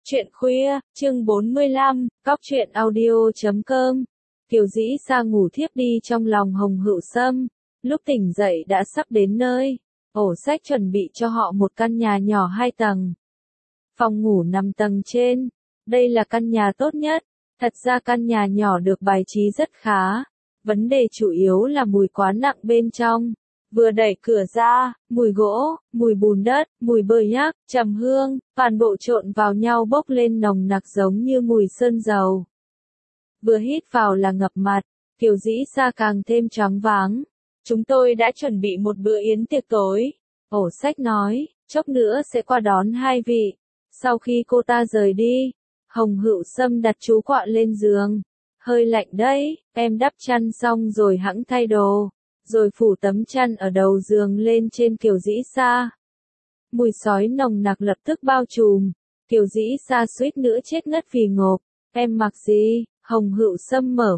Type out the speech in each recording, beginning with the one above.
Chuyện khuya, chương 45, Cóc truyện audio.com. Kiều Dĩ Sa ngủ thiếp đi trong lòng Hồng Hựu Sâm, lúc tỉnh dậy đã sắp đến nơi. Ổ sách chuẩn bị cho họ một căn nhà nhỏ 2 tầng. Phòng ngủ nằm tầng trên. Đây là căn nhà tốt nhất. Thật ra căn nhà nhỏ được bài trí rất khá. Vấn đề chủ yếu là mùi quá nặng bên trong. Vừa đẩy cửa ra, mùi gỗ, mùi bùn đất, mùi bơ nhác, trầm hương, toàn bộ trộn vào nhau bốc lên nồng nặc giống như mùi sơn dầu. Vừa hít vào là ngập mặt, Kiều Dĩ Sa càng thêm choáng váng. Chúng tôi đã chuẩn bị một bữa yến tiệc tối. Ổ sách nói, chốc nữa sẽ qua đón 2 vị. Sau khi cô ta rời đi, Hồng Hựu Sâm đặt chú quạ lên giường. Hơi lạnh đấy, em đắp chăn xong rồi hẵng thay đồ. Rồi phủ tấm chăn ở đầu giường lên trên Kiều Dĩ Sa. Mùi sói nồng nặc lập tức bao trùm. Kiều Dĩ Sa suýt nữa chết ngất vì ngộp. Em mặc gì? Hồng Hựu Sâm mở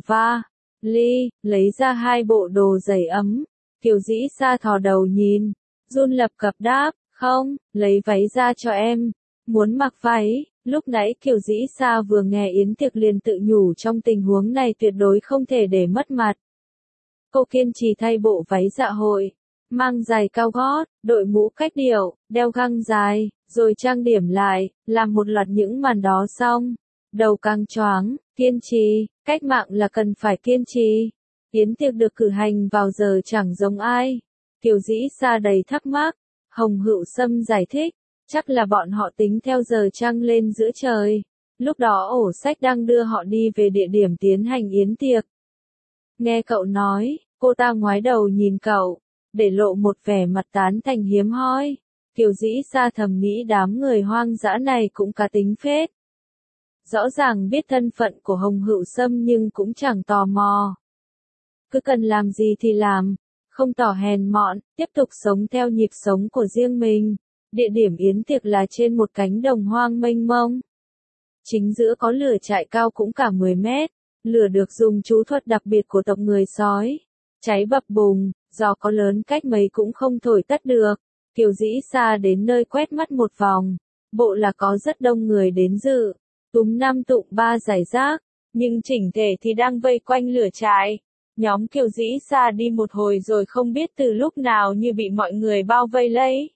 ly, lấy ra 2 bộ đồ giày ấm. Kiều Dĩ Sa thò đầu nhìn, run lập cập đáp, không, lấy váy ra cho em. Muốn mặc váy. Lúc nãy Kiều Dĩ Sa vừa nghe yến tiệc liền tự nhủ trong tình huống này tuyệt đối không thể để mất mặt. Cô kiên trì thay bộ váy dạ hội, mang giày cao gót, đội mũ cách điệu, đeo găng dài, rồi trang điểm lại, làm một loạt những màn đó xong. Đầu càng choáng, kiên trì, cách mạng là cần phải kiên trì. Yến tiệc được cử hành vào giờ chẳng giống ai. Kiều Dĩ Sa đầy thắc mắc, Hồng Hựu Sâm giải thích, chắc là bọn họ tính theo giờ trăng lên giữa trời. Lúc đó ổ sách đang đưa họ đi về địa điểm tiến hành yến tiệc. Nghe cậu nói, cô ta ngoái đầu nhìn cậu, để lộ một vẻ mặt tán thành hiếm hoi. Kiều Dĩ Sa thầm nghĩ đám người hoang dã này cũng cá tính phết. Rõ ràng biết thân phận của Hồng Hựu Sâm nhưng cũng chẳng tò mò. Cứ cần làm gì thì làm, không tỏ hèn mọn, tiếp tục sống theo nhịp sống của riêng mình. Địa điểm yến tiệc là trên một cánh đồng hoang mênh mông. Chính giữa có lửa trại cao cũng cả 10 mét. Lửa được dùng chú thuật đặc biệt của tộc người sói. Cháy bập bùng, gió có lớn cách mấy cũng không thổi tắt được. Kiều Dĩ Sa đến nơi quét mắt một vòng. Bộ là có rất đông người đến dự. Túm 5 tụm 3 rải rác. Nhưng chỉnh thể thì đang vây quanh lửa trại. Nhóm Kiều Dĩ Sa đi một hồi rồi không biết từ lúc nào như bị mọi người bao vây lấy.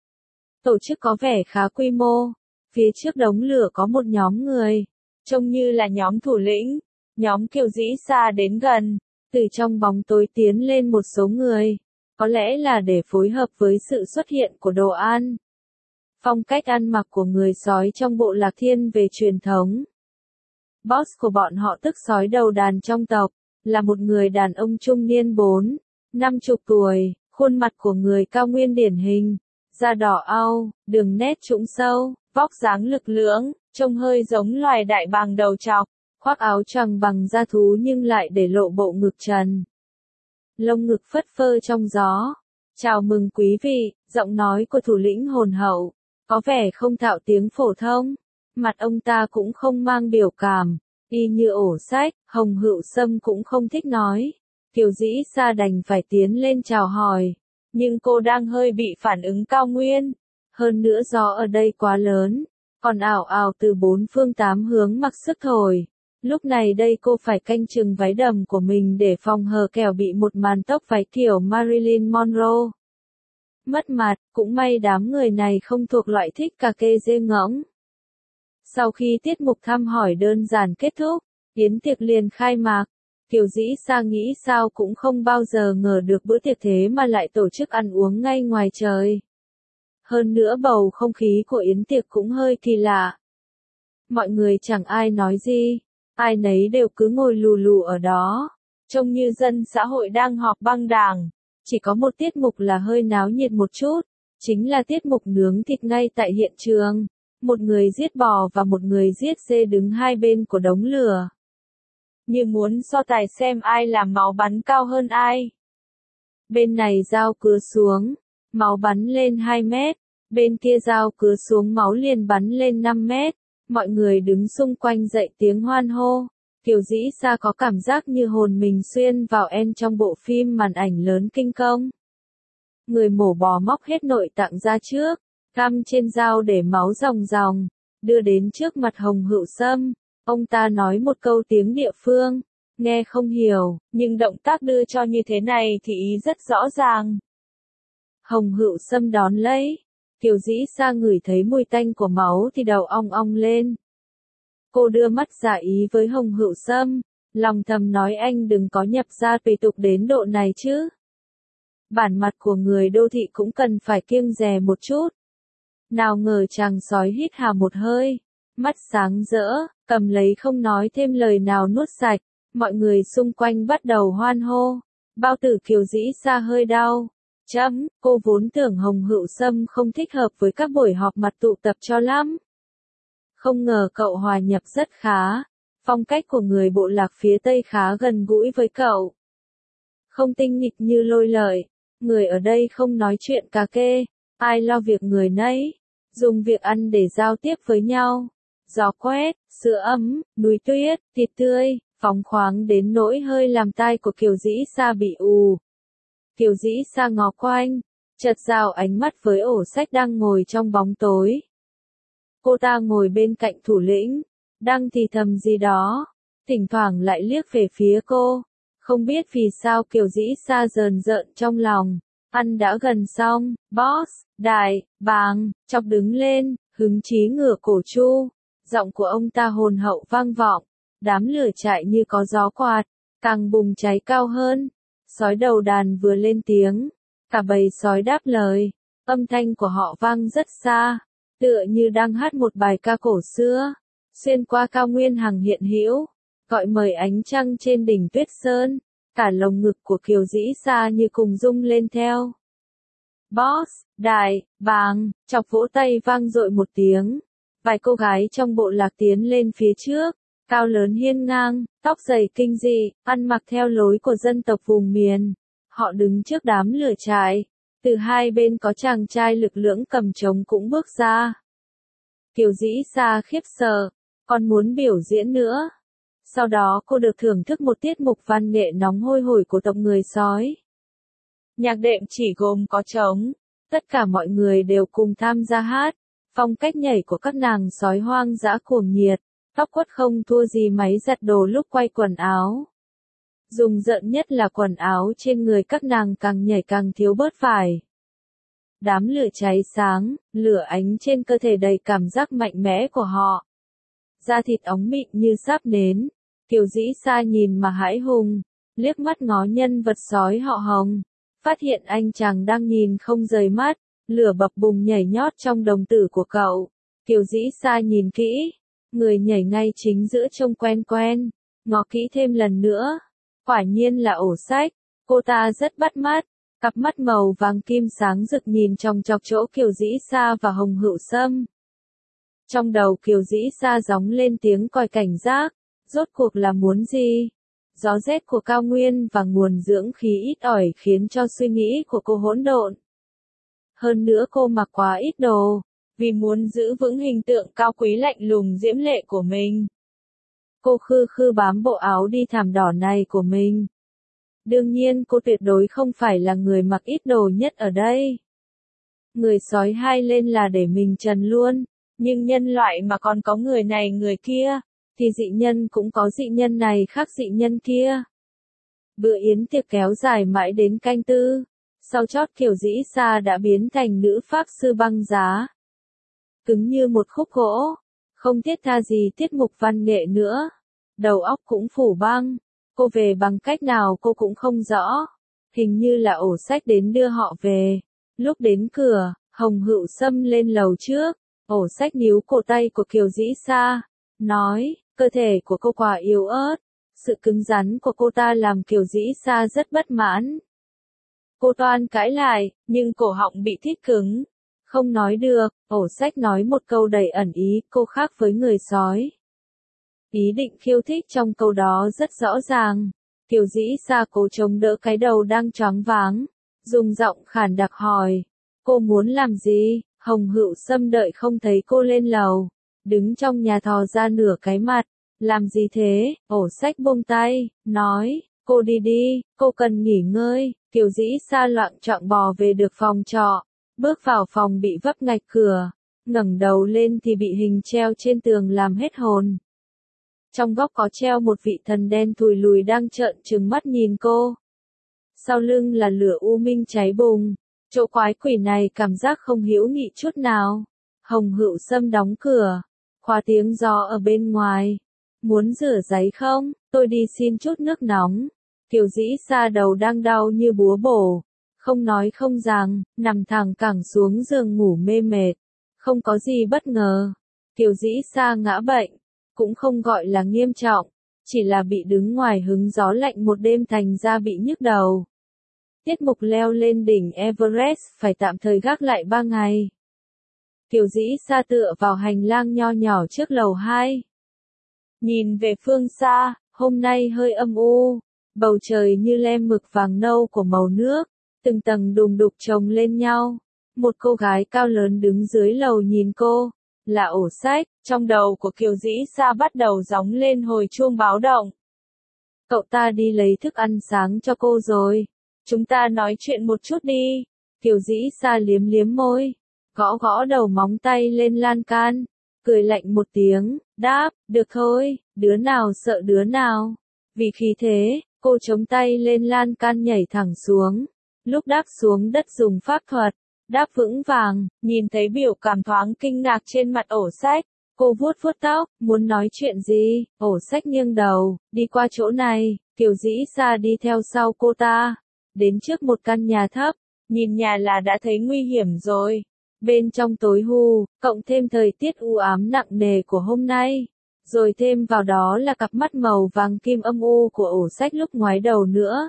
Tổ chức có vẻ khá quy mô. Phía trước đống lửa có một nhóm người. Trông như là nhóm thủ lĩnh. Nhóm Kiều Dĩ Sa đến gần, từ trong bóng tối tiến lên một số người, có lẽ là để phối hợp với sự xuất hiện của đồ ăn. Phong cách ăn mặc của người sói trong bộ lạc thiên về truyền thống. Boss của bọn họ tức sói đầu đàn trong tộc, là một người đàn ông trung niên 50 tuổi, khuôn mặt của người cao nguyên điển hình, da đỏ au, đường nét trũng sâu, vóc dáng lực lưỡng, trông hơi giống loài đại bàng đầu trọc. Khoác áo choàng bằng da thú nhưng lại để lộ bộ ngực trần. Lông ngực phất phơ trong gió. Chào mừng quý vị, giọng nói của thủ lĩnh hồn hậu. Có vẻ không thạo tiếng phổ thông. Mặt ông ta cũng không mang biểu cảm. Y như ổ sách, Hồng Hựu Sâm cũng không thích nói. Kiều Dĩ Sa đành phải tiến lên chào hỏi. Nhưng cô đang hơi bị phản ứng cao nguyên. Hơn nữa gió ở đây quá lớn. Còn ảo ảo từ 4 phương 8 hướng mặc sức thổi. Lúc này đây cô phải canh chừng váy đầm của mình để phòng hờ kẻo bị một màn tóc váy kiểu Marilyn Monroe. Mất mặt, cũng may đám người này không thuộc loại thích cà kê dê ngỗng. Sau khi tiết mục thăm hỏi đơn giản kết thúc, yến tiệc liền khai mạc. Kiều Dĩ Sa nghĩ sao cũng không bao giờ ngờ được bữa tiệc thế mà lại tổ chức ăn uống ngay ngoài trời. Hơn nữa bầu không khí của yến tiệc cũng hơi kỳ lạ. Mọi người chẳng ai nói gì. Ai nấy đều cứ ngồi lù lù ở đó, trông như dân xã hội đang họp băng đảng. Chỉ có một tiết mục là hơi náo nhiệt một chút, chính là tiết mục nướng thịt ngay tại hiện trường. Một người giết bò và một người giết dê đứng hai bên của đống lửa. Như muốn so tài xem ai làm máu bắn cao hơn ai. Bên này dao cứa xuống, máu bắn lên 2 mét, bên kia dao cứa xuống máu liền bắn lên 5 mét. Mọi người đứng xung quanh dậy tiếng hoan hô. Kiều Dĩ Sa có cảm giác như hồn mình xuyên vào trong bộ phim màn ảnh lớn kinh công. Người mổ bò móc hết nội tạng ra trước, găm trên dao để máu ròng ròng. đưa đến trước mặt Hồng Hựu Sâm. Ông ta nói một câu tiếng địa phương, nghe không hiểu, nhưng động tác đưa cho như thế này thì ý rất rõ ràng. Hồng Hựu Sâm đón lấy, Kiều Dĩ Sa ngửi thấy mùi tanh của máu thì đầu ong ong lên. Cô đưa mắt giả ý với Hồng Hựu Sâm, lòng thầm nói anh đừng có nhập gia tùy tục đến độ này chứ. Bản mặt của người đô thị cũng cần phải kiêng dè một chút. Nào ngờ chàng sói hít hà một hơi, mắt sáng rỡ, cầm lấy không nói thêm lời nào nuốt sạch, mọi người xung quanh bắt đầu hoan hô. Bao tử Kiều Dĩ Sa hơi đau. Cô vốn tưởng Hồng Hựu Sâm không thích hợp với các buổi họp mặt tụ tập cho lắm. Không ngờ cậu hòa nhập rất khá, phong cách của người bộ lạc phía Tây khá gần gũi với cậu. Không tinh nghịch như Lôi Lợi, người ở đây không nói chuyện cà kê, ai lo việc người nấy, dùng việc ăn để giao tiếp với nhau. Gió quét, sữa ấm, núi tuyết, thịt tươi, phóng khoáng đến nỗi hơi làm tai của Kiều Dĩ Sa bị ù. Kiều Dĩ Sa ngó quanh, chợt giao ánh mắt với Ổ Sách đang ngồi trong bóng tối. Cô ta ngồi bên cạnh thủ lĩnh, đang thì thầm gì đó, thỉnh thoảng lại liếc về phía cô. Không biết vì sao Kiều Dĩ Sa rờn rợn trong lòng. Ăn đã gần xong, boss, đại, bàng, chọc đứng lên, hứng chí ngửa cổ chu. Giọng của ông ta hồn hậu vang vọng, đám lửa chạy như có gió quạt, càng bùng cháy cao hơn. Sói đầu đàn vừa lên tiếng, cả bầy sói đáp lời, âm thanh của họ vang rất xa, tựa như đang hát một bài ca cổ xưa, xuyên qua cao nguyên hằng hiện hữu, gọi mời ánh trăng trên đỉnh Tuyết Sơn, cả lồng ngực của Kiều Dĩ Sa như cùng rung lên theo. Boss, đại, bàng, chọc vỗ tay vang dội một tiếng, vài cô gái trong bộ lạc tiến lên phía trước. Cao lớn hiên ngang, tóc dày kinh dị, ăn mặc theo lối của dân tộc vùng miền. Họ đứng trước đám lửa trại. Từ hai bên có chàng trai lực lưỡng cầm trống cũng bước ra. Kiều Dĩ Sa khiếp sợ, còn muốn biểu diễn nữa. Sau đó cô được thưởng thức một tiết mục văn nghệ nóng hôi hổi của tộc người sói. Nhạc đệm chỉ gồm có trống, tất cả mọi người đều cùng tham gia hát. Phong cách nhảy của các nàng sói hoang dã cuồng nhiệt. Tóc quất không thua gì máy giặt đồ lúc quay quần áo. Dùng rợn nhất là quần áo trên người các nàng càng nhảy càng thiếu bớt vải. Đám lửa cháy sáng, lửa ánh trên cơ thể đầy cảm giác mạnh mẽ của họ. Da thịt óng mịn như sáp nến. Kiều Dĩ Sa nhìn mà hãi hùng, liếc mắt ngó nhân vật sói họ Hồng. Phát hiện anh chàng đang nhìn không rời mắt, lửa bập bùng nhảy nhót trong đồng tử của cậu. Kiều Dĩ Sa nhìn kỹ. Người nhảy ngay chính giữa trông quen quen, ngó kỹ thêm lần nữa. Quả nhiên là Ổ Sách, cô ta rất bắt mắt, cặp mắt màu vàng kim sáng rực nhìn chòng chọc chỗ Kiều Dĩ Sa và Hồng Hựu Sâm. Trong đầu Kiều Dĩ Sa gióng lên tiếng còi cảnh giác, rốt cuộc là muốn gì? Gió rét của cao nguyên và nguồn dưỡng khí ít ỏi khiến cho suy nghĩ của cô hỗn độn. Hơn nữa cô mặc quá ít đồ. Vì muốn giữ vững hình tượng cao quý lạnh lùng diễm lệ của mình. Cô khư khư bám bộ áo đi thảm đỏ này của mình. Đương nhiên cô tuyệt đối không phải là người mặc ít đồ nhất ở đây. Người sói hai lên là để mình trần luôn. Nhưng nhân loại mà còn có người này người kia, thì dị nhân cũng có dị nhân này khác dị nhân kia. Bữa yến tiệc kéo dài mãi đến canh tư. Sau chót Kiều Dĩ Sa đã biến thành nữ pháp sư băng giá. Cứng như một khúc gỗ, không thiết tha gì tiết mục văn nghệ nữa. Đầu óc cũng phủ băng, cô về bằng cách nào cô cũng không rõ. Hình như là Ổ Sách đến đưa họ về. Lúc đến cửa, Hồng Hựu Sâm lên lầu trước, Ổ Sách níu cổ tay của Kiều Dĩ Sa, nói, cơ thể của cô quá yếu ớt. Sự cứng rắn của cô ta làm Kiều Dĩ Sa rất bất mãn. Cô toan cãi lại, nhưng cổ họng bị thít cứng. Không nói được, Ổ Sách nói một câu đầy ẩn ý, cô khác với người sói. Ý định khiêu thích trong câu đó rất rõ ràng. Kiều Dĩ Sa cố chống đỡ cái đầu đang choáng váng, dùng giọng khàn đặc hỏi, cô muốn làm gì? Hồng Hựu Sâm đợi không thấy cô lên lầu, đứng trong nhà thò ra nửa cái mặt, làm gì thế? Ổ Sách buông tay, nói, cô đi đi, cô cần nghỉ ngơi. Kiều Dĩ Sa loạng choạng bò về được phòng trọ. Bước vào phòng bị vấp ngạch cửa, ngẩng đầu lên thì bị hình treo trên tường làm hết hồn. Trong góc có treo một vị thần đen thùi lùi đang trợn trừng mắt nhìn cô. Sau lưng là lửa u minh cháy bùng. Chỗ quái quỷ này cảm giác không hữu nghị chút nào. Hồng Hựu Sâm đóng cửa. Khóa tiếng gió ở bên ngoài. Muốn rửa giấy không? Tôi đi xin chút nước nóng. Kiều Dĩ Sa đầu đang đau như búa bổ. Không nói không rằng, nằm thẳng cẳng xuống giường ngủ mê mệt. Không có gì bất ngờ. Kiều Dĩ Sa ngã bệnh. Cũng không gọi là nghiêm trọng. Chỉ là bị đứng ngoài hứng gió lạnh một đêm thành ra bị nhức đầu. Tiết mục leo lên đỉnh Everest phải tạm thời gác lại 3 ngày. Kiều Dĩ Sa tựa vào hành lang nho nhỏ trước lầu 2. Nhìn về phương xa, hôm nay hơi âm u. Bầu trời như lem mực vàng nâu của màu nước. Từng tầng đùng đục chồng lên nhau. Một cô gái cao lớn đứng dưới lầu nhìn cô. Là Ổ Sách. Trong đầu của Kiều Dĩ Sa bắt đầu gióng lên hồi chuông báo động. Cậu ta đi lấy thức ăn sáng cho cô rồi. Chúng ta nói chuyện một chút đi. Kiều Dĩ Sa liếm liếm môi. Gõ gõ đầu móng tay lên lan can. Cười lạnh một tiếng. Đáp, được thôi, đứa nào sợ đứa nào. Vì khí thế, cô chống tay lên lan can nhảy thẳng xuống. Lúc đáp xuống đất dùng pháp thuật. Đáp vững vàng, nhìn thấy biểu cảm thoáng kinh ngạc trên mặt Ổ Sách. Cô vuốt vuốt tóc, muốn nói chuyện gì? Ổ Sách nghiêng đầu, đi qua chỗ này. Kiều Dĩ Sa đi theo sau cô ta. Đến trước một căn nhà thấp, nhìn nhà là đã thấy nguy hiểm rồi. Bên trong tối hù, cộng thêm thời tiết u ám nặng nề của hôm nay. Rồi thêm vào đó là cặp mắt màu vàng kim âm u của Ổ Sách lúc ngoái đầu nữa.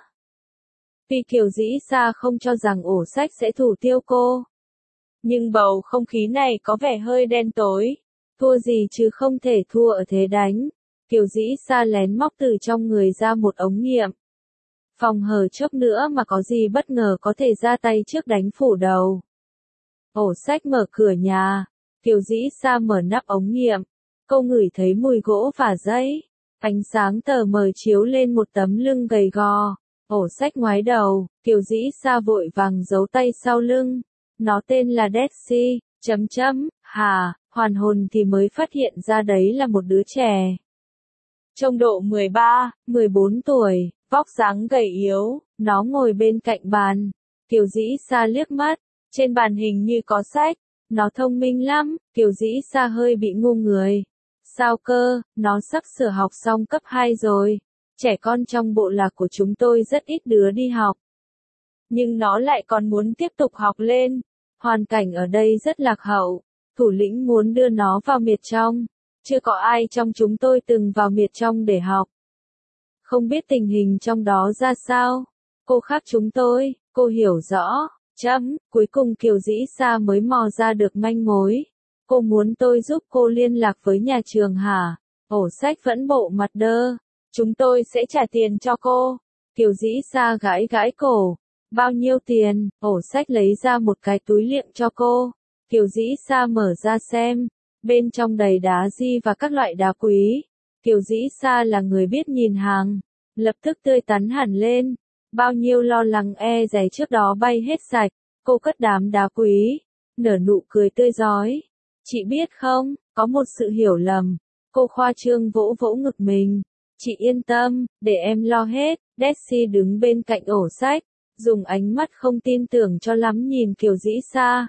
Vì Kiều Dĩ Sa không cho rằng Ổ Sách sẽ thủ tiêu cô. Nhưng bầu không khí này có vẻ hơi đen tối. Thua gì chứ không thể thua ở thế đánh. Kiều Dĩ Sa lén móc từ trong người ra một ống nghiệm. Phòng hờ chốc nữa mà có gì bất ngờ có thể ra tay trước đánh phủ đầu. Ổ Sách mở cửa nhà. Kiều Dĩ Sa mở nắp ống nghiệm. Cô ngửi thấy mùi gỗ và giấy. Ánh sáng tờ mờ chiếu lên một tấm lưng gầy gò. Ổ Sách ngoái đầu. Kiều Dĩ Sa vội vàng giấu tay sau lưng. Nó tên là Daisy. Hoàn hồn thì mới phát hiện ra đấy là một đứa trẻ. Trông độ 13, 14 tuổi, vóc dáng gầy yếu, nó ngồi bên cạnh bàn. Kiều Dĩ Sa liếc mắt, trên bàn hình như có sách, nó thông minh lắm, Kiều Dĩ Sa hơi bị ngu người. Sao cơ, nó sắp sửa học xong cấp 2 rồi, trẻ con trong bộ lạc của chúng tôi rất ít đứa đi học. Nhưng nó lại còn muốn tiếp tục học lên, hoàn cảnh ở đây rất lạc hậu, thủ lĩnh muốn đưa nó vào miệt trong. Chưa có ai trong chúng tôi từng vào miệt trong để học. Không biết tình hình trong đó ra sao. Cô khác chúng tôi, cô hiểu rõ. Cuối cùng Kiều Dĩ Sa mới mò ra được manh mối. Cô muốn tôi giúp cô liên lạc với nhà trường hả? Ổ Sách vẫn bộ mặt đơ. Chúng tôi sẽ trả tiền cho cô. Kiều Dĩ Sa gãi gãi cổ. Bao nhiêu tiền? Ổ Sách lấy ra một cái túi liệm cho cô. Kiều Dĩ Sa mở ra xem. Bên trong đầy đá di và các loại đá quý. Kiều Dĩ Sa là người biết nhìn hàng. Lập tức tươi tắn hẳn lên. Bao nhiêu lo lắng e dè trước đó bay hết sạch. Cô cất đám đá quý. Nở nụ cười tươi rói. Chị biết không, có một sự hiểu lầm. Cô khoa trương vỗ vỗ ngực mình. Chị yên tâm, để em lo hết. Daisy đứng bên cạnh Ổ Sách. Dùng ánh mắt không tin tưởng cho lắm nhìn Kiều Dĩ Sa.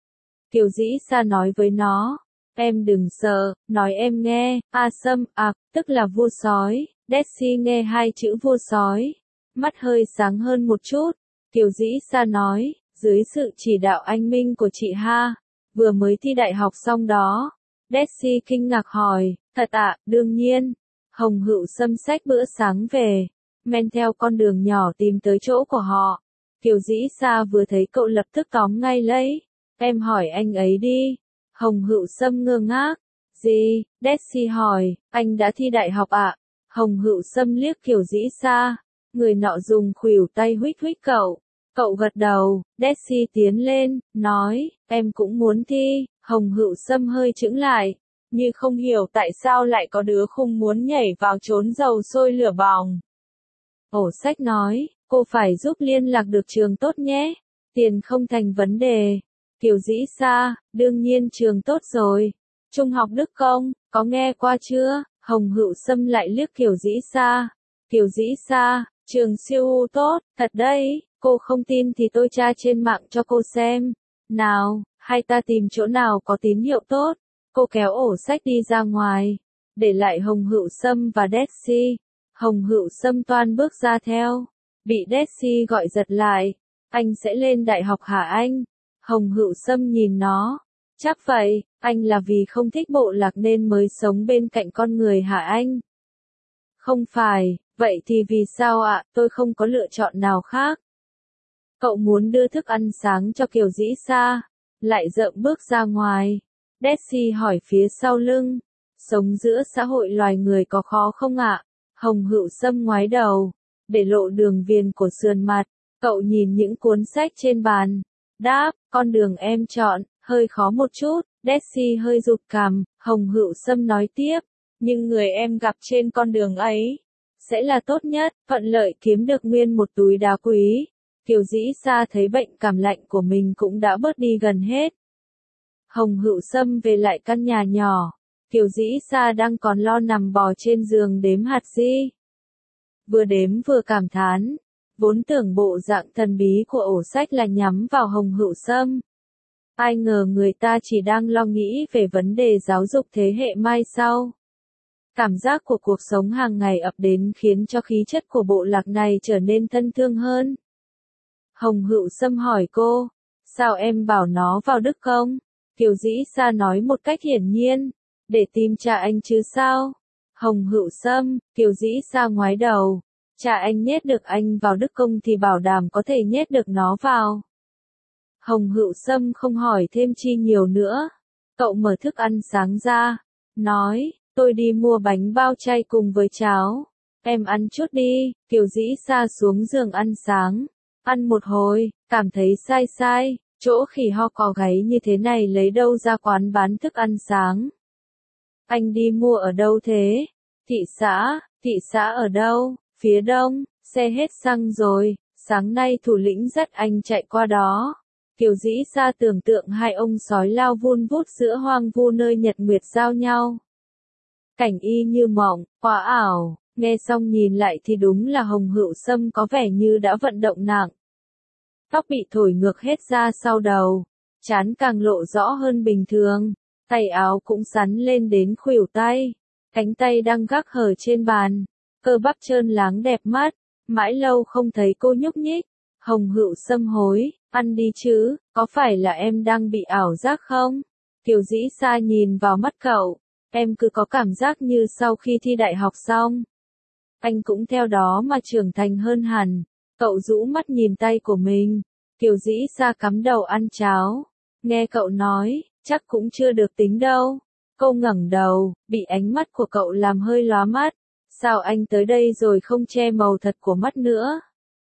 Kiều Dĩ Sa nói với nó. Em đừng sợ, nói em nghe. Sâm ạc, tức là vua sói. Daisy nghe hai chữ vua sói. Mắt hơi sáng hơn một chút. Kiều Dĩ Sa nói, dưới sự chỉ đạo anh minh của chị Ha. Vừa mới thi đại học xong đó. Daisy kinh ngạc hỏi, thật ạ, đương nhiên. Hồng Hựu Sâm xách bữa sáng về. Men theo con đường nhỏ tìm tới chỗ của họ. Kiều Dĩ Sa vừa thấy cậu lập tức tóm ngay lấy. Em hỏi anh ấy đi. Hồng Hựu Sâm ngơ ngác. Gì? Daisy hỏi, anh đã thi đại học ạ? Hồng Hựu Sâm liếc Kiều Dĩ Sa. Người nọ dùng khuỷu tay huých huých cậu. Cậu gật đầu. Daisy tiến lên, nói, em cũng muốn thi. Hồng Hựu Sâm hơi chững lại. Như không hiểu tại sao lại có đứa khùng muốn nhảy vào chốn dầu sôi lửa bỏng. Ổ Sách nói, cô phải giúp liên lạc được trường tốt nhé. Tiền không thành vấn đề. Kiều Dĩ Sa, đương nhiên trường tốt rồi. Trung học Đức Công, có nghe qua chưa? Hồng Hựu Sâm lại liếc Kiều Dĩ Sa. Kiều Dĩ Sa, trường siêu tốt, thật đấy, cô không tin thì tôi tra trên mạng cho cô xem. Nào, hay ta tìm chỗ nào có tín hiệu tốt. Cô kéo ổ sách đi ra ngoài, để lại Hồng Hựu Sâm và Daisy. Hồng Hựu Sâm toan bước ra theo, bị Daisy gọi giật lại. Anh sẽ lên đại học hả anh? Hồng Hựu Sâm nhìn nó. Chắc vậy, anh là vì không thích bộ lạc nên mới sống bên cạnh con người hả anh? Không phải, vậy thì vì sao ạ? Tôi không có lựa chọn nào khác. Cậu muốn đưa thức ăn sáng cho Kiều Dĩ Sa, lại dậm bước ra ngoài. Daisy hỏi phía sau lưng, sống giữa xã hội loài người có khó không ạ? Hồng Hựu Sâm ngoái đầu, để lộ đường viền của sườn mặt. Cậu nhìn những cuốn sách trên bàn, đáp, con đường em chọn, hơi khó một chút. Daisy hơi rụt cằm. Hồng Hựu Sâm nói tiếp, nhưng người em gặp trên con đường ấy sẽ là tốt nhất, thuận lợi kiếm được nguyên một túi đá quý. Kiều Dĩ Sa thấy bệnh cảm lạnh của mình cũng đã bớt đi gần hết. Hồng Hựu Sâm về lại căn nhà nhỏ. Kiều Dĩ Sa đang còn lo nằm bò trên giường đếm hạt di. Vừa đếm vừa cảm thán, vốn tưởng bộ dạng thần bí của ổ sách là nhắm vào Hồng Hựu Sâm. Ai ngờ người ta chỉ đang lo nghĩ về vấn đề giáo dục thế hệ mai sau. Cảm giác của cuộc sống hàng ngày ập đến khiến cho khí chất của bộ lạc này trở nên thân thương hơn. Hồng Hựu Sâm hỏi cô, sao em bảo nó vào Đức Công? Kiều Dĩ Sa nói một cách hiển nhiên, để tìm cha anh chứ sao? Hồng Hựu Sâm, Kiều Dĩ Sa ngoái đầu, cha anh nhét được anh vào Đức Công thì bảo đảm có thể nhét được nó vào. Hồng Hựu Sâm không hỏi thêm chi nhiều nữa. Cậu mở thức ăn sáng ra, nói, tôi đi mua bánh bao chay cùng với cháo. Em ăn chút đi. Kiều Dĩ Sa xuống giường ăn sáng. Ăn một hồi, cảm thấy sai sai, chỗ khỉ ho cò gáy như thế này lấy đâu ra quán bán thức ăn sáng. Anh đi mua ở đâu thế? Thị xã ở đâu? Phía đông, xe hết xăng rồi, sáng nay thủ lĩnh dắt anh chạy qua đó. Kiều Dĩ Sa tưởng tượng hai ông sói lao vun vút giữa hoang vu nơi nhật nguyệt giao nhau. Cảnh y như mộng, quá ảo, nghe xong nhìn lại thì đúng là Hồng Hựu Sâm có vẻ như đã vận động nặng. Tóc bị thổi ngược hết ra sau đầu, trán càng lộ rõ hơn bình thường, tay áo cũng xắn lên đến khuỷu tay, cánh tay đang gác hở trên bàn, cơ bắp trơn láng đẹp mắt, mãi lâu không thấy cô nhúc nhích. Hồng Hựu Sâm hối, ăn đi chứ, có phải là em đang bị ảo giác không? Kiều Dĩ Sa nhìn vào mắt cậu, em cứ có cảm giác như sau khi thi đại học xong. Anh cũng theo đó mà trưởng thành hơn hẳn. Cậu rũ mắt nhìn tay của mình. Kiều Dĩ Sa cắm đầu ăn cháo. Nghe cậu nói, chắc cũng chưa được tính đâu. Cô ngẩng đầu, bị ánh mắt của cậu làm hơi lóa mắt. Sao anh tới đây rồi không che màu thật của mắt nữa?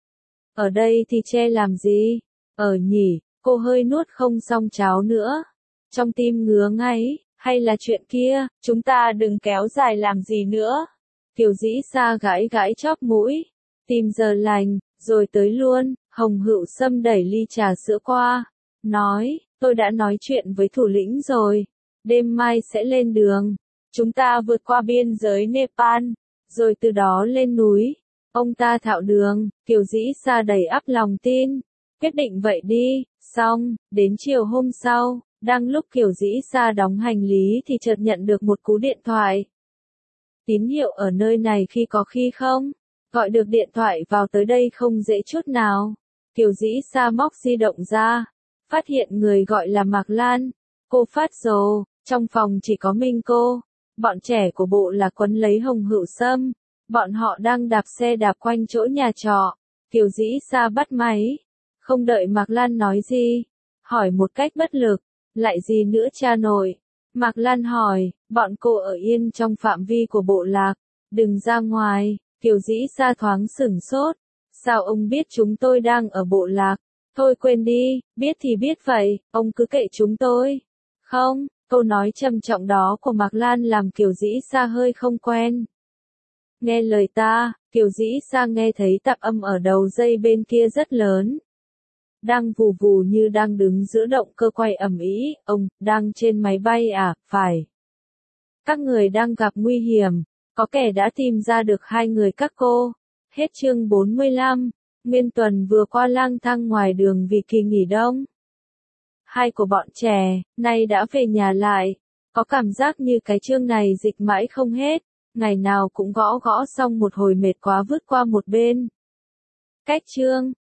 Ở đây thì che làm gì? Nhỉ, cô hơi nuốt không xong cháo nữa. Trong tim ngứa ngáy, hay là chuyện kia, chúng ta đừng kéo dài làm gì nữa. Kiều Dĩ Sa gãi gãi chóp mũi. Tim giờ lành, rồi tới luôn. Hồng Hựu Sâm đẩy ly trà sữa qua. Nói, tôi đã nói chuyện với thủ lĩnh rồi. Đêm mai sẽ lên đường. Chúng ta vượt qua biên giới Nepal, rồi từ đó lên núi. Ông ta thạo đường. Kiều Dĩ Sa đầy ắp lòng tin. Quyết định vậy đi. Xong, đến chiều hôm sau, đang lúc Kiều Dĩ Sa đóng hành lý thì chợt nhận được một cú điện thoại. Tín hiệu ở nơi này khi có khi không. Gọi được điện thoại vào tới đây không dễ chút nào. Kiều Dĩ Sa móc di động ra, phát hiện người gọi là Mạc Lan. Cô phát rồ, trong phòng chỉ có mình cô. Bọn trẻ của bộ là quấn lấy Hồng Hựu Sâm. Bọn họ đang đạp xe đạp quanh chỗ nhà trọ. Kiều Dĩ Sa bắt máy. Không đợi Mạc Lan nói gì, hỏi một cách bất lực, lại gì nữa cha nội? Mạc Lan hỏi, bọn cô ở yên trong phạm vi của bộ lạc, đừng ra ngoài. Kiều Dĩ Sa thoáng sửng sốt. Sao ông biết chúng tôi đang ở bộ lạc? Thôi quên đi, biết thì biết vậy, ông cứ kệ chúng tôi. Không, câu nói trầm trọng đó của Mạc Lan làm Kiều Dĩ Sa hơi không quen. Nghe lời ta, Kiều Dĩ Sa nghe thấy tạp âm ở đầu dây bên kia rất lớn. đang vù vù như đang đứng giữa động cơ quay ầm ĩ. Ông, đang trên máy bay à? Phải. Các người đang gặp nguy hiểm. Có kẻ đã tìm ra được hai người các cô. Hết chương 45. Nguyên Tuần vừa qua lang thang ngoài đường vì kỳ nghỉ đông. Hai của bọn trẻ, nay đã về nhà lại. Có cảm giác như cái chương này dịch mãi không hết. Ngày nào cũng gõ gõ xong một hồi mệt quá vứt qua một bên. Cách chương.